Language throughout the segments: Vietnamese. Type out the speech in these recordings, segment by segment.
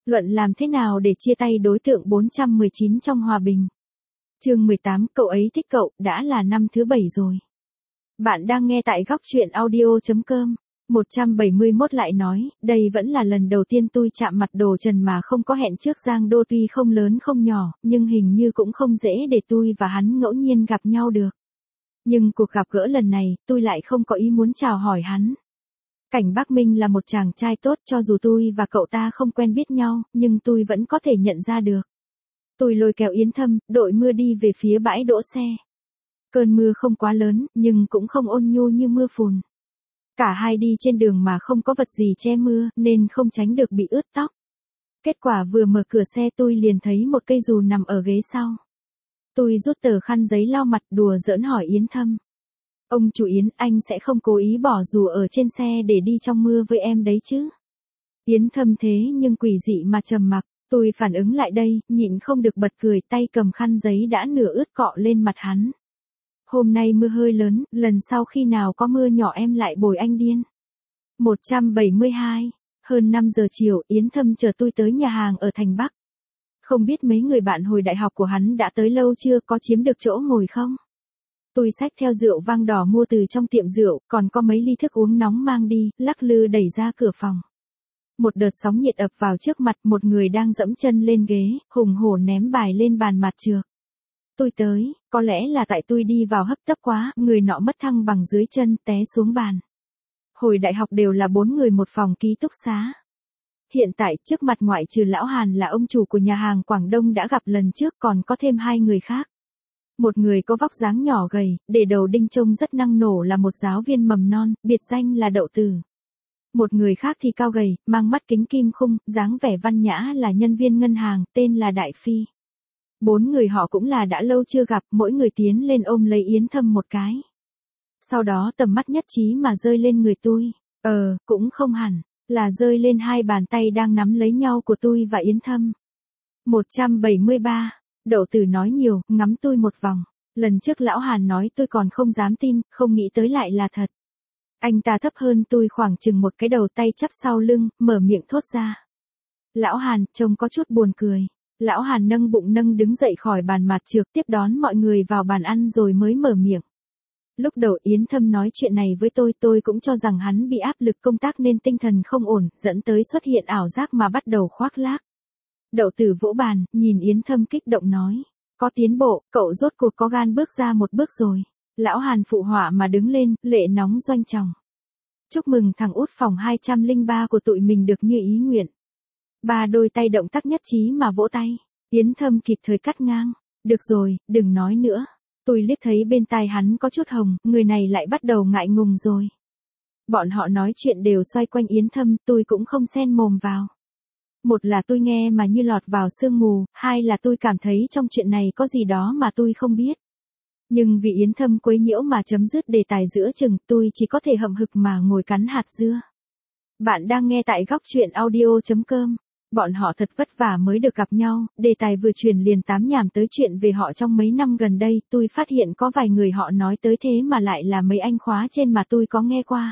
Luận làm thế nào để chia tay đối tượng 419 trong hòa bình. Chương 18, cậu ấy thích cậu, đã là năm thứ 7 rồi. Bạn đang nghe tại góc truyện audio.com. 171 lại nói, đây vẫn là lần đầu tiên tôi chạm mặt Đồ Trần mà không có hẹn trước. Giang Đô tuy không lớn không nhỏ, nhưng hình như cũng không dễ để tôi và hắn ngẫu nhiên gặp nhau được. Nhưng cuộc gặp gỡ lần này, tôi lại không có ý muốn chào hỏi hắn. Cảnh Bắc Minh là một chàng trai tốt, cho dù tôi và cậu ta không quen biết nhau, nhưng tôi vẫn có thể nhận ra được. Tôi lôi kéo Yến Thâm, đội mưa đi về phía bãi đỗ xe. Cơn mưa không quá lớn, nhưng cũng không ôn nhu như mưa phùn. Cả hai đi trên đường mà không có vật gì che mưa, nên không tránh được bị ướt tóc. Kết quả vừa mở cửa xe tôi liền thấy một cây dù nằm ở ghế sau. Tôi rút tờ khăn giấy lau mặt, đùa giỡn hỏi Yến Thâm. Ông chủ Yến, anh sẽ không cố ý bỏ dù ở trên xe để đi trong mưa với em đấy chứ? Yến Thâm thế nhưng quỷ dị mà trầm mặc. Tôi phản ứng lại đây, nhịn không được bật cười, tay cầm khăn giấy đã nửa ướt cọ lên mặt hắn. Hôm nay mưa hơi lớn, lần sau khi nào có mưa nhỏ em lại bồi anh điên. 172. Hơn 5 giờ chiều, Yến Thâm chờ tôi tới nhà hàng ở thành Bắc. Không biết mấy người bạn hồi đại học của hắn đã tới lâu chưa, có chiếm được chỗ ngồi không? Tôi xách theo rượu vang đỏ mua từ trong tiệm rượu, còn có mấy ly thức uống nóng mang đi, lắc lư đẩy ra cửa phòng. Một đợt sóng nhiệt ập vào trước mặt, một người đang dẫm chân lên ghế, hùng hổ ném bài lên bàn mặt trược. Tôi tới, có lẽ là tại tôi đi vào hấp tấp quá, người nọ mất thăng bằng dưới chân, té xuống bàn. Hồi đại học đều là 4 người một phòng ký túc xá. Hiện tại, trước mặt ngoại trừ lão Hàn là ông chủ của nhà hàng Quảng Đông đã gặp lần trước, còn có thêm 2 người khác. Một người có vóc dáng nhỏ gầy, để đầu đinh trông rất năng nổ là một giáo viên mầm non, biệt danh là Đậu Tử. Một người khác thì cao gầy, mang mắt kính kim khung, dáng vẻ văn nhã là nhân viên ngân hàng, tên là Đại Phi. 4 người họ cũng là đã lâu chưa gặp, mỗi người tiến lên ôm lấy Yến Thâm một cái. Sau đó tầm mắt nhất trí mà rơi lên người tôi. Cũng không hẳn, là rơi lên hai bàn tay đang nắm lấy nhau của tôi và Yến Thâm. 173. Đậu Tử nói nhiều, ngắm tôi một vòng. Lần trước lão Hàn nói tôi còn không dám tin, không nghĩ tới lại là thật. Anh ta thấp hơn tôi khoảng chừng một cái đầu, tay chắp sau lưng, mở miệng thốt ra. Lão Hàn, trông có chút buồn cười. Lão Hàn nâng bụng nâng đứng dậy khỏi bàn mặt trược, tiếp đón mọi người vào bàn ăn rồi mới mở miệng. Lúc đầu Yến Thâm nói chuyện này với tôi cũng cho rằng hắn bị áp lực công tác nên tinh thần không ổn, dẫn tới xuất hiện ảo giác mà bắt đầu khoác lác. Đậu Tử vỗ bàn, nhìn Yến Thâm kích động nói. Có tiến bộ, cậu rốt cuộc có gan bước ra một bước rồi. Lão Hàn phụ họa mà đứng lên, lệ nóng doanh tròng. Chúc mừng thằng út phòng 203 của tụi mình được như ý nguyện. 3 đôi tay động tác nhất trí mà vỗ tay. Yến Thâm kịp thời cắt ngang. Được rồi, đừng nói nữa. Tôi liếc thấy bên tai hắn có chút hồng, người này lại bắt đầu ngại ngùng rồi. Bọn họ nói chuyện đều xoay quanh Yến Thâm, tôi cũng không xen mồm vào. Một là tôi nghe mà như lọt vào sương mù, hai là tôi cảm thấy trong chuyện này có gì đó mà tôi không biết. Nhưng vì Yến Thâm quấy nhiễu mà chấm dứt đề tài giữa chừng, tôi chỉ có thể hậm hực mà ngồi cắn hạt dưa. Bạn đang nghe tại góc truyện audio.com. Bọn họ thật vất vả mới được gặp nhau, đề tài vừa truyền liền tám nhảm tới chuyện về họ trong mấy năm gần đây. Tôi phát hiện có vài người họ nói tới thế mà lại là mấy anh khóa trên mà tôi có nghe qua.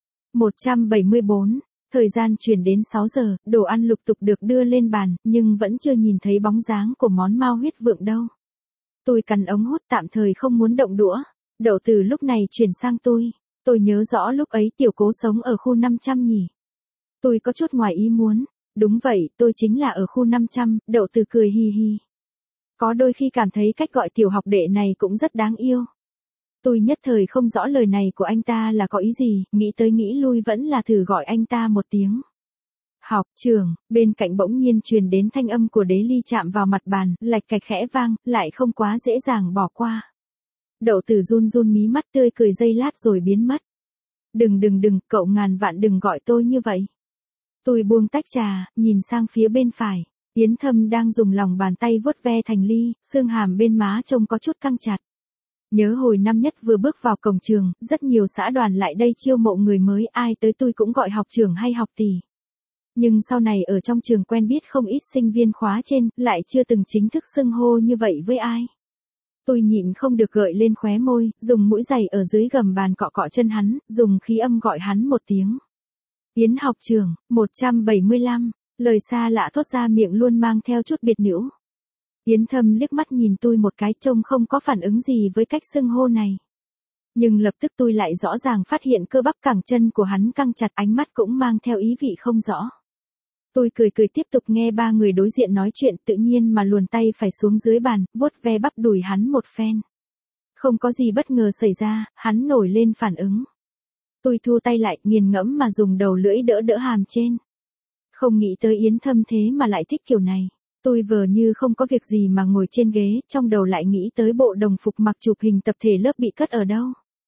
174. Thời gian chuyển đến 6 giờ, đồ ăn lục tục được đưa lên bàn, nhưng vẫn chưa nhìn thấy bóng dáng của món mao huyết vượng đâu. Tôi cắn ống hút, tạm thời không muốn động đũa. Đậu Tử lúc này chuyển sang tôi. Tôi nhớ rõ lúc ấy Tiểu Cố sống ở khu 500 nhỉ. Tôi có chút ngoài ý muốn. Đúng vậy, tôi chính là ở khu 500, Đậu Tử cười hi hi. Có đôi khi cảm thấy cách gọi tiểu học đệ này cũng rất đáng yêu. Tôi nhất thời không rõ lời này của anh ta là có ý gì, nghĩ tới nghĩ lui vẫn là thử gọi anh ta một tiếng. Học trưởng, bên cạnh bỗng nhiên truyền đến thanh âm của Đế Ly chạm vào mặt bàn, lạch cạch khẽ vang, lại không quá dễ dàng bỏ qua. Đậu Tử run run mí mắt, tươi cười giây lát rồi biến mất. Đừng, cậu ngàn vạn đừng gọi tôi như vậy. Tôi buông tách trà, nhìn sang phía bên phải. Yến Thâm đang dùng lòng bàn tay vuốt ve thành ly, xương hàm bên má trông có chút căng chặt. Nhớ hồi năm nhất vừa bước vào cổng trường, rất nhiều xã đoàn lại đây chiêu mộ người mới, ai tới tôi cũng gọi học trưởng hay học tỷ. Nhưng sau này ở trong trường quen biết không ít sinh viên khóa trên, lại chưa từng chính thức xưng hô như vậy với ai. Tôi nhịn không được gợi lên khóe môi, dùng mũi giày ở dưới gầm bàn cọ cọ chân hắn, dùng khí âm gọi hắn một tiếng. Yến học trưởng, 175. Lời xa lạ thốt ra miệng luôn mang theo chút biệt nữ. Yến Thâm liếc mắt nhìn tôi một cái, trông không có phản ứng gì với cách xưng hô này. Nhưng lập tức tôi lại rõ ràng phát hiện cơ bắp cẳng chân của hắn căng chặt, ánh mắt cũng mang theo ý vị không rõ. Tôi cười tiếp tục nghe ba người đối diện nói chuyện, tự nhiên mà luồn tay phải xuống dưới bàn, vuốt ve bắp đùi hắn một phen. Không có gì bất ngờ xảy ra, hắn nổi lên phản ứng. Tôi thu tay lại, nghiền ngẫm mà dùng đầu lưỡi đỡ đỡ hàm trên. Không nghĩ tới Yến Thâm thế mà lại thích kiểu này. Tôi vờ như không có việc gì mà ngồi trên ghế, trong đầu lại nghĩ tới bộ đồng phục mặc chụp hình tập thể lớp bị cất ở đâu.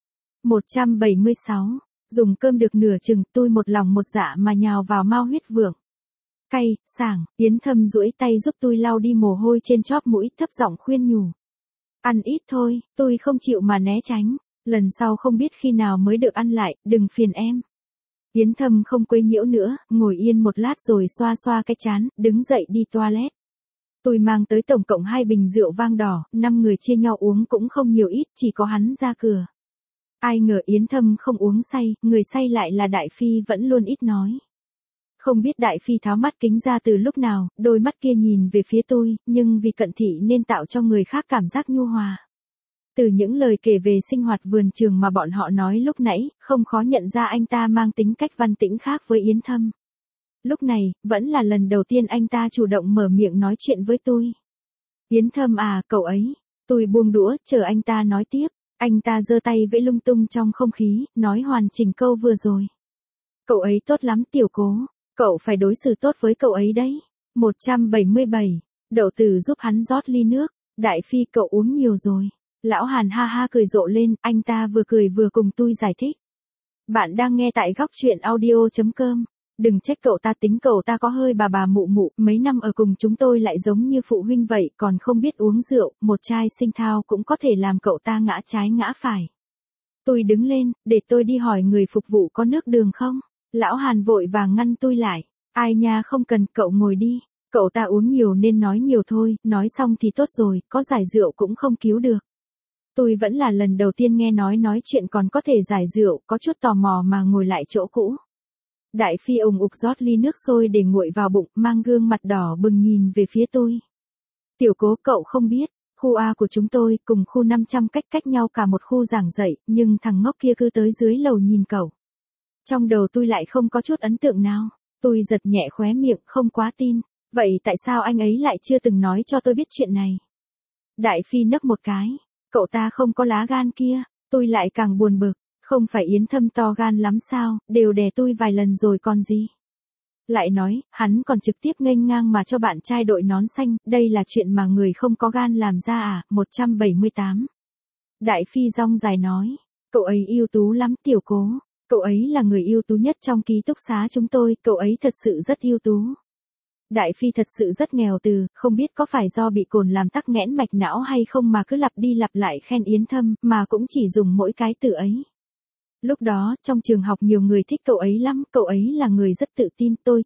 176. Dùng cơm được nửa chừng, tôi một lòng một dạ mà nhào vào mao huyết vượng. Cay, sảng, Yến Thâm duỗi tay giúp tôi lau đi mồ hôi trên chóp mũi, thấp giọng khuyên nhủ. Ăn ít thôi, tôi không chịu mà né tránh. Lần sau không biết khi nào mới được ăn lại, đừng phiền em. Yến Thâm không quấy nhiễu nữa, ngồi yên một lát rồi xoa xoa cái trán, đứng dậy đi toilet. Tôi mang tới tổng cộng 2 bình rượu vang đỏ, 5 người chia nhau uống cũng không nhiều ít, chỉ có hắn ra cửa. Ai ngờ Yến Thâm không uống say, người say lại là Đại Phi vẫn luôn ít nói. Không biết Đại Phi tháo mắt kính ra từ lúc nào, đôi mắt kia nhìn về phía tôi, nhưng vì cận thị nên tạo cho người khác cảm giác nhu hòa. Từ những lời kể về sinh hoạt vườn trường mà bọn họ nói lúc nãy, không khó nhận ra anh ta mang tính cách văn tĩnh khác với Yến Thâm. Lúc này, vẫn là lần đầu tiên anh ta chủ động mở miệng nói chuyện với tôi. Yến Thâm à, cậu ấy. Tôi buông đũa, chờ anh ta nói tiếp. Anh ta giơ tay vẫy lung tung trong không khí, nói hoàn chỉnh câu vừa rồi. Cậu ấy tốt lắm Tiểu Cố. Cậu phải đối xử tốt với cậu ấy đấy. 177. Đậu Tử giúp hắn rót ly nước. Đại Phi cậu uống nhiều rồi. Lão Hàn ha ha cười rộ lên, anh ta vừa cười vừa cùng tôi giải thích. Bạn đang nghe tại góc truyện audio.com. Đừng trách cậu ta, tính cậu ta có hơi bà mụ mụ, mấy năm ở cùng chúng tôi lại giống như phụ huynh vậy, còn không biết uống rượu, một chai sinh thao cũng có thể làm cậu ta ngã trái ngã phải. Tôi đứng lên, để tôi đi hỏi người phục vụ có nước đường không? Lão Hàn vội vàng ngăn tôi lại. Ai nha, không cần, cậu ngồi đi. Cậu ta uống nhiều nên nói nhiều thôi, nói xong thì tốt rồi, có giải rượu cũng không cứu được. Tôi vẫn là lần đầu tiên nghe nói chuyện còn có thể giải rượu, có chút tò mò mà ngồi lại chỗ cũ. Đại Phi ùng ục rót ly nước sôi để nguội vào bụng, mang gương mặt đỏ bừng nhìn về phía tôi. Tiểu Cố, cậu không biết, khu A của chúng tôi cùng khu 500 cách nhau cả một khu giảng dạy, nhưng thằng ngốc kia cứ tới dưới lầu nhìn cậu. Trong đầu tôi lại không có chút ấn tượng nào. Tôi giật nhẹ khóe miệng, không quá tin. Vậy tại sao anh ấy lại chưa từng nói cho tôi biết chuyện này? Đại Phi nấc một cái. Cậu ta không có lá gan kia. Tôi lại càng buồn bực. Không phải Yến Thâm to gan lắm sao, đều đè tôi vài lần rồi còn gì. Lại nói, hắn còn trực tiếp nghênh ngang mà cho bạn trai đội nón xanh, đây là chuyện mà người không có gan làm ra à. 178. Đại Phi rong dài nói, cậu ấy ưu tú lắm Tiểu Cố. Cậu ấy là người ưu tú nhất trong ký túc xá chúng tôi, cậu ấy thật sự rất ưu tú. Đại Phi thật sự rất nghèo từ, không biết có phải do bị cồn làm tắc nghẽn mạch não hay không mà cứ lặp đi lặp lại khen Yến Thâm, mà cũng chỉ dùng mỗi cái từ ấy. Lúc đó, trong trường học nhiều người thích cậu ấy lắm, cậu ấy là người rất tự tin, tôi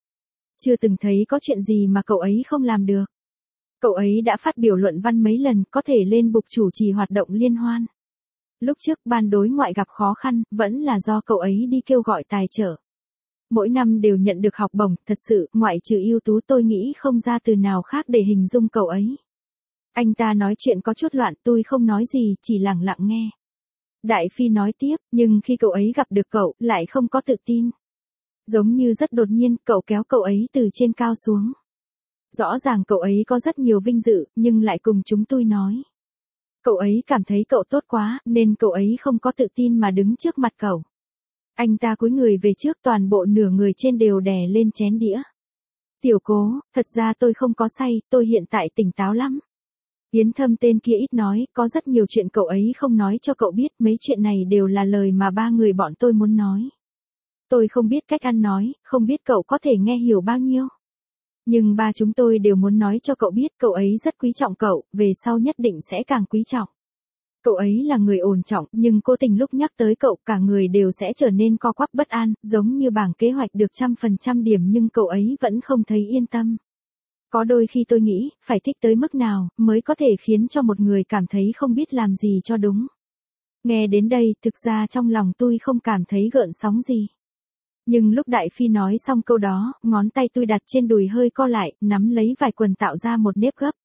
chưa từng thấy có chuyện gì mà cậu ấy không làm được. Cậu ấy đã phát biểu luận văn mấy lần, có thể lên bục chủ trì hoạt động liên hoan. Lúc trước ban đối ngoại gặp khó khăn, vẫn là do cậu ấy đi kêu gọi tài trợ. Mỗi năm đều nhận được học bổng, thật sự, ngoại trừ ưu tú tôi nghĩ không ra từ nào khác để hình dung cậu ấy. Anh ta nói chuyện có chút loạn, tôi không nói gì, chỉ lặng lặng nghe. Đại Phi nói tiếp, nhưng khi cậu ấy gặp được cậu, lại không có tự tin. Giống như rất đột nhiên, cậu kéo cậu ấy từ trên cao xuống. Rõ ràng cậu ấy có rất nhiều vinh dự, nhưng lại cùng chúng tôi nói. Cậu ấy cảm thấy cậu tốt quá, nên cậu ấy không có tự tin mà đứng trước mặt cậu. Anh ta cúi người về trước, toàn bộ nửa người trên đều đè lên chén đĩa. Tiểu Cố, thật ra tôi không có say, tôi hiện tại tỉnh táo lắm. Yến Thâm tên kia ít nói, có rất nhiều chuyện cậu ấy không nói cho cậu biết, mấy chuyện này đều là lời mà ba người bọn tôi muốn nói. Tôi không biết cách ăn nói, không biết cậu có thể nghe hiểu bao nhiêu. Nhưng ba chúng tôi đều muốn nói cho cậu biết cậu ấy rất quý trọng cậu, về sau nhất định sẽ càng quý trọng. Cậu ấy là người ổn trọng, nhưng cố tình lúc nhắc tới cậu cả người đều sẽ trở nên co quắp bất an, giống như bảng kế hoạch được 100% điểm nhưng cậu ấy vẫn không thấy yên tâm. Có đôi khi tôi nghĩ, phải thích tới mức nào, mới có thể khiến cho một người cảm thấy không biết làm gì cho đúng. Nghe đến đây, thực ra trong lòng tôi không cảm thấy gợn sóng gì. Nhưng lúc Đại Phi nói xong câu đó, ngón tay tôi đặt trên đùi hơi co lại, nắm lấy vài quần tạo ra một nếp gấp.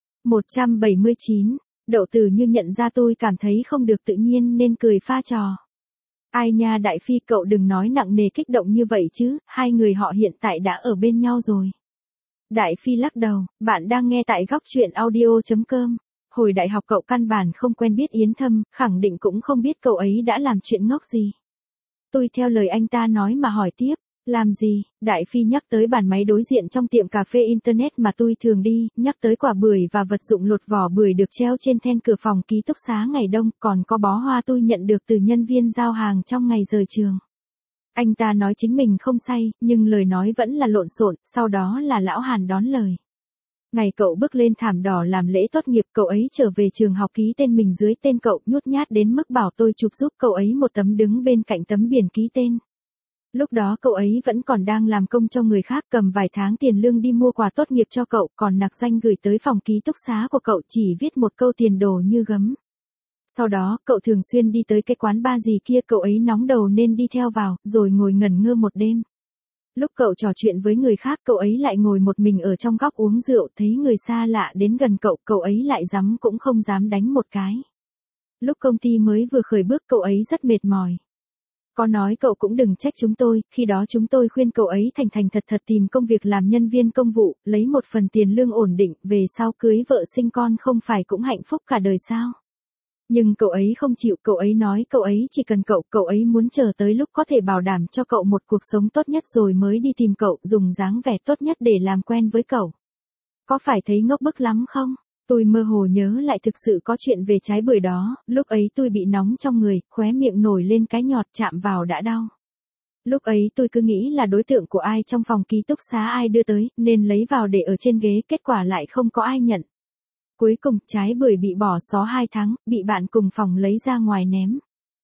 179, Đậu Tử Như nhận ra tôi cảm thấy không được tự nhiên nên cười pha trò. Ai nha Đại Phi, cậu đừng nói nặng nề kích động như vậy chứ, hai người họ hiện tại đã ở bên nhau rồi. Đại Phi lắc đầu, bạn đang nghe tại góc chuyện audio.com. Hồi đại học cậu căn bản không quen biết Yến Thâm, khẳng định cũng không biết cậu ấy đã làm chuyện ngốc gì. Tôi theo lời anh ta nói mà hỏi tiếp, làm gì? Đại Phi nhắc tới bàn máy đối diện trong tiệm cà phê Internet mà tôi thường đi, nhắc tới quả bưởi và vật dụng lột vỏ bưởi được treo trên then cửa phòng ký túc xá ngày đông, còn có bó hoa tôi nhận được từ nhân viên giao hàng trong ngày rời trường. Anh ta nói chính mình không say, nhưng lời nói vẫn là lộn xộn, sau đó là Lão Hàn đón lời. Ngày cậu bước lên thảm đỏ làm lễ tốt nghiệp, cậu ấy trở về trường học ký tên mình dưới tên cậu, nhút nhát đến mức bảo tôi chụp giúp cậu ấy một tấm đứng bên cạnh tấm biển ký tên. Lúc đó cậu ấy vẫn còn đang làm công cho người khác, cầm vài tháng tiền lương đi mua quà tốt nghiệp cho cậu, còn nặc danh gửi tới phòng ký túc xá của cậu, chỉ viết một câu tiền đồ như gấm. Sau đó, cậu thường xuyên đi tới cái quán bar gì kia, cậu ấy nóng đầu nên đi theo vào, rồi ngồi ngẩn ngơ một đêm. Lúc cậu trò chuyện với người khác, cậu ấy lại ngồi một mình ở trong góc uống rượu, thấy người xa lạ đến gần cậu, cậu ấy lại dám cũng không dám đánh một cái. Lúc công ty mới vừa khởi bước, cậu ấy rất mệt mỏi. Có nói cậu cũng đừng trách chúng tôi, khi đó chúng tôi khuyên cậu ấy thành thành thật thật tìm công việc làm nhân viên công vụ, lấy một phần tiền lương ổn định, về sau cưới vợ sinh con không phải cũng hạnh phúc cả đời sao. Nhưng cậu ấy không chịu, cậu ấy nói cậu ấy chỉ cần cậu ấy muốn chờ tới lúc có thể bảo đảm cho cậu một cuộc sống tốt nhất rồi mới đi tìm cậu, dùng dáng vẻ tốt nhất để làm quen với cậu. Có phải thấy ngốc bức lắm không? Tôi mơ hồ nhớ lại thực sự có chuyện về trái bưởi đó, lúc ấy tôi bị nóng trong người, khóe miệng nổi lên cái nhọt, chạm vào đã đau. Lúc ấy tôi cứ nghĩ là đối tượng của ai trong phòng ký túc xá ai đưa tới, nên lấy vào để ở trên ghế, kết quả lại không có ai nhận. Cuối cùng, trái bưởi bị bỏ xó 2 tháng, bị bạn cùng phòng lấy ra ngoài ném.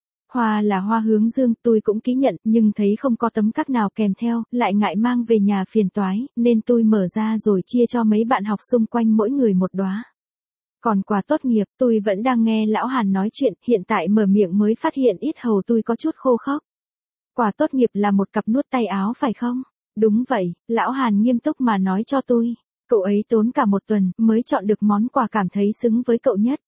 Hoa là hoa hướng dương, tôi cũng ký nhận, nhưng thấy không có tấm cắc nào kèm theo, lại ngại mang về nhà phiền toái, nên tôi mở ra rồi chia cho mấy bạn học xung quanh mỗi người một đóa. Còn quà tốt nghiệp, tôi vẫn đang nghe Lão Hàn nói chuyện, hiện tại mở miệng mới phát hiện yết hầu tôi có chút khô khốc. Quà tốt nghiệp là một cặp nuốt tay áo phải không? Đúng vậy, Lão Hàn nghiêm túc mà nói cho tôi. Cậu ấy tốn cả 1 tuần mới chọn được món quà cảm thấy xứng với cậu nhất.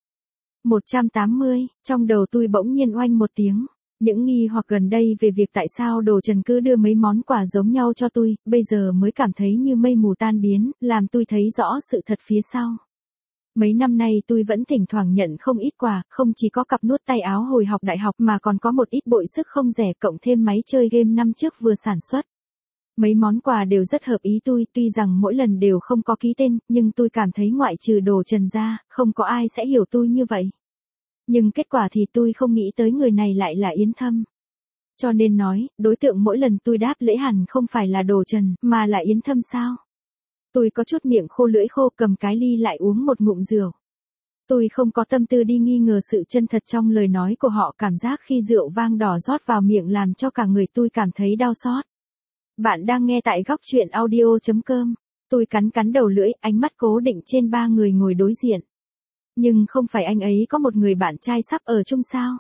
180, trong đầu tôi bỗng nhiên oanh một tiếng. Những nghi hoặc gần đây về việc tại sao Đồ Trần cứ đưa mấy món quà giống nhau cho tôi, bây giờ mới cảm thấy như mây mù tan biến, làm tôi thấy rõ sự thật phía sau. Mấy năm nay tôi vẫn thỉnh thoảng nhận không ít quà, không chỉ có cặp nuốt tay áo hồi học đại học mà còn có một ít bội sức không rẻ, cộng thêm máy chơi game năm trước vừa sản xuất. Mấy món quà đều rất hợp ý tôi, tuy rằng mỗi lần đều không có ký tên, nhưng tôi cảm thấy ngoại trừ Đồ Trần ra, không có ai sẽ hiểu tôi như vậy. Nhưng kết quả thì tôi không nghĩ tới người này lại là Yến Thâm. Cho nên nói, đối tượng mỗi lần tôi đáp lễ hẳn không phải là Đồ Trần, mà là Yến Thâm sao? Tôi có chút miệng khô lưỡi khô, cầm cái ly lại uống một ngụm rượu. Tôi không có tâm tư đi nghi ngờ sự chân thật trong lời nói của họ, cảm giác khi rượu vang đỏ rót vào miệng làm cho cả người tôi cảm thấy đau xót. Bạn đang nghe tại góc chuyện audio.com. Tôi cắn đầu lưỡi, ánh mắt cố định trên 3 người ngồi đối diện. Nhưng không phải anh ấy có một người bạn trai sắp ở chung sao?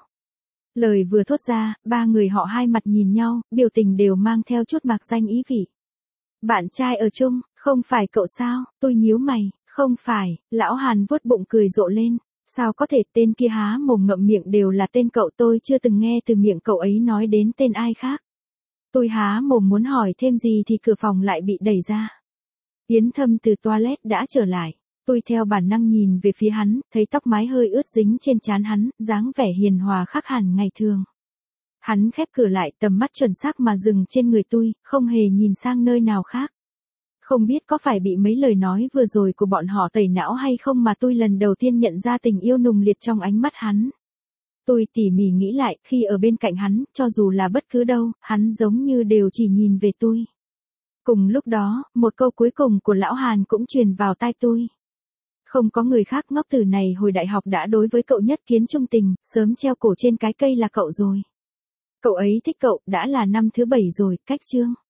Lời vừa thốt ra, 3 người họ hai mặt nhìn nhau, biểu tình đều mang theo chút mạc danh ý vị. Bạn trai ở chung, không phải cậu sao? Tôi nhíu mày, không phải. Lão Hàn vuốt bụng cười rộ lên. Sao có thể, tên kia há mồm ngậm miệng đều là tên cậu, tôi chưa từng nghe từ miệng cậu ấy nói đến tên ai khác. Tôi há mồm muốn hỏi thêm gì thì cửa phòng lại bị đẩy ra. Yến Thâm từ toilet đã trở lại. Tôi theo bản năng nhìn về phía hắn, thấy tóc mái hơi ướt dính trên trán hắn, dáng vẻ hiền hòa khác hẳn ngày thường. Hắn khép cửa lại, tầm mắt chuẩn xác mà dừng trên người tôi, không hề nhìn sang nơi nào khác. Không biết có phải bị mấy lời nói vừa rồi của bọn họ tẩy não hay không mà tôi lần đầu tiên nhận ra tình yêu nùng liệt trong ánh mắt hắn. Tôi tỉ mỉ nghĩ lại, khi ở bên cạnh hắn, cho dù là bất cứ đâu, hắn giống như đều chỉ nhìn về tôi. Cùng lúc đó, một câu cuối cùng của Lão Hàn cũng truyền vào tai tôi. Không có người khác, ngốc tử này hồi đại học đã đối với cậu nhất kiến trung tình, sớm treo cổ trên cái cây là cậu rồi. Cậu ấy thích cậu, đã là năm thứ 7 rồi, cách chương.